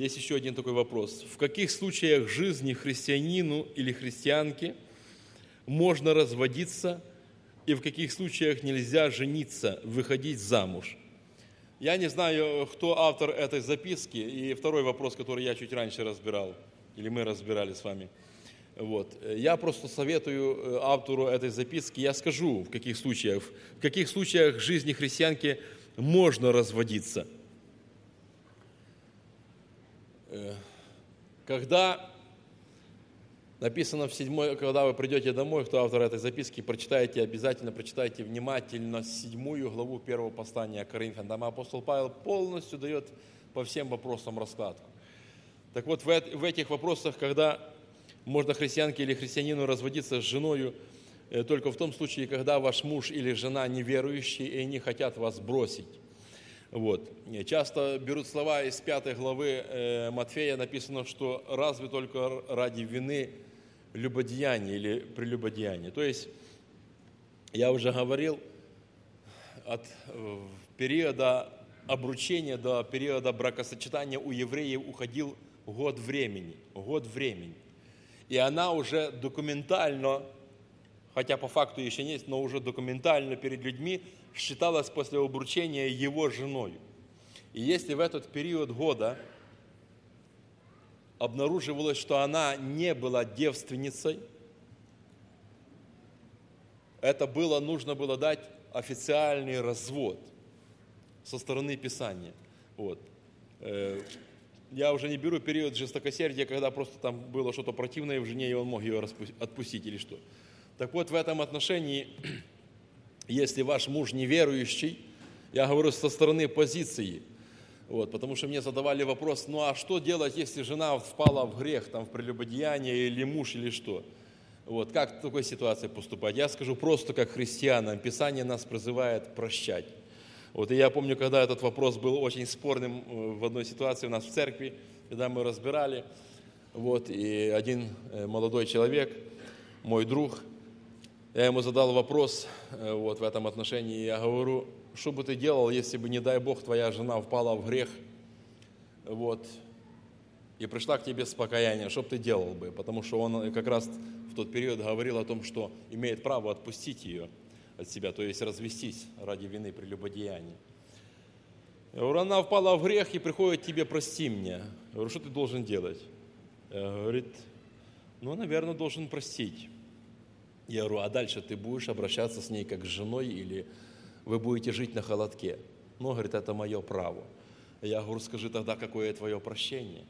есть еще один такой вопрос. В каких случаях жизни христианину или христианке можно разводиться, и в каких случаях нельзя жениться, выходить замуж? Я не знаю, кто автор этой записки. И второй вопрос, который я чуть раньше разбирал, или мы разбирали с вами. Я просто советую автору этой записки, я скажу, в каких случаях жизни христианки можно разводиться. Когда написано в 7, когда вы придете домой, кто автор этой записки, обязательно прочитайте внимательно 7 главу 1 послания Коринфянам. Там апостол Павел полностью дает по всем вопросам раскладку. Так вот, в этих вопросах, когда можно христианке или христианину разводиться с женою, только в том случае, когда ваш муж или жена неверующие, и они хотят вас бросить. Часто берут слова из 5 главы Матфея, написано, что разве только ради вины любодеяния или прелюбодеяния. То есть, я уже говорил, от периода обручения до периода бракосочетания у евреев уходил год времени. И она уже документально, хотя по факту еще нет, но уже документально перед людьми считалась после обручения его женой. И если в этот период года обнаруживалось, что она не была девственницей, нужно было дать официальный развод со стороны Писания. Я уже не беру период жестокосердия, когда просто там было что-то противное в жене, и он мог ее отпустить или что. Так вот, в этом отношении, если ваш муж неверующий, я говорю со стороны позиции, потому что мне задавали вопрос, а что делать, если жена впала в грех, в прелюбодеяние, или муж, или что? Как в такой ситуации поступать? Я скажу просто как христианам, Писание нас призывает прощать. И я помню, когда этот вопрос был очень спорным в одной ситуации у нас в церкви, когда мы разбирали, и один молодой человек, мой друг, я ему задал вопрос в этом отношении, я говорю, что бы ты делал, если бы, не дай Бог, твоя жена впала в грех, и пришла к тебе с покаянием, что бы ты делал бы? Потому что он как раз в тот период говорил о том, что имеет право отпустить ее от себя, то есть развестись ради вины прелюбодеяния. Я говорю, она впала в грех и приходит к тебе, прости меня. Я говорю, что ты должен делать? Говорит, наверное, должен простить. Я говорю, а дальше ты будешь обращаться с ней как с женой или вы будете жить на холодке? Говорит, это мое право. Я говорю, скажи тогда, какое твое прощение?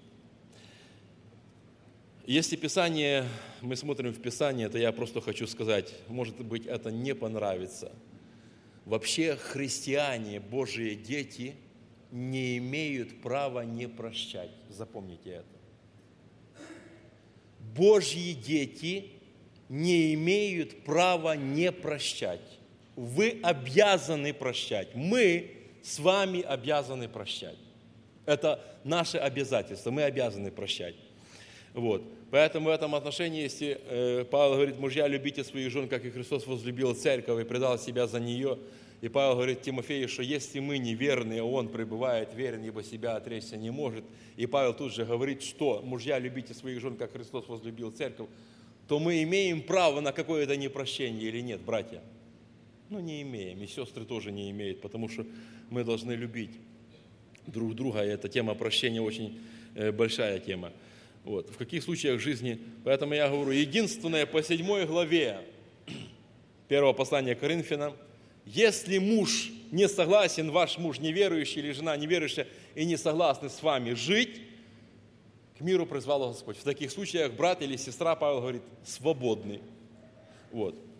Если Писание, мы смотрим в Писание, то я просто хочу сказать, может быть, это не понравится. Вообще христиане, Божьи дети, не имеют права не прощать. Запомните это. Божьи дети не имеют права не прощать. Вы обязаны прощать. Мы с вами обязаны прощать. Это наше обязательство. Мы обязаны прощать. Поэтому в этом отношении, если Павел говорит, мужья, любите своих жен, как и Христос возлюбил церковь и предал себя за нее, и Павел говорит Тимофею, что если мы неверны, он пребывает верен, ибо себя отречься не может. И Павел тут же говорит, что мужья, любите своих жен, как Христос возлюбил церковь, то мы имеем право на какое-то непрощение или нет, братья? Не имеем, и сестры тоже не имеют, потому что мы должны любить друг друга, и эта тема прощения очень большая тема. В каких случаях жизни, поэтому я говорю, единственное по 7 главе 1 послания Коринфянам, если муж не согласен, ваш муж неверующий или жена неверующая, и не согласны с вами жить, к миру призвал Господь. В таких случаях брат или сестра, Павел говорит, свободны.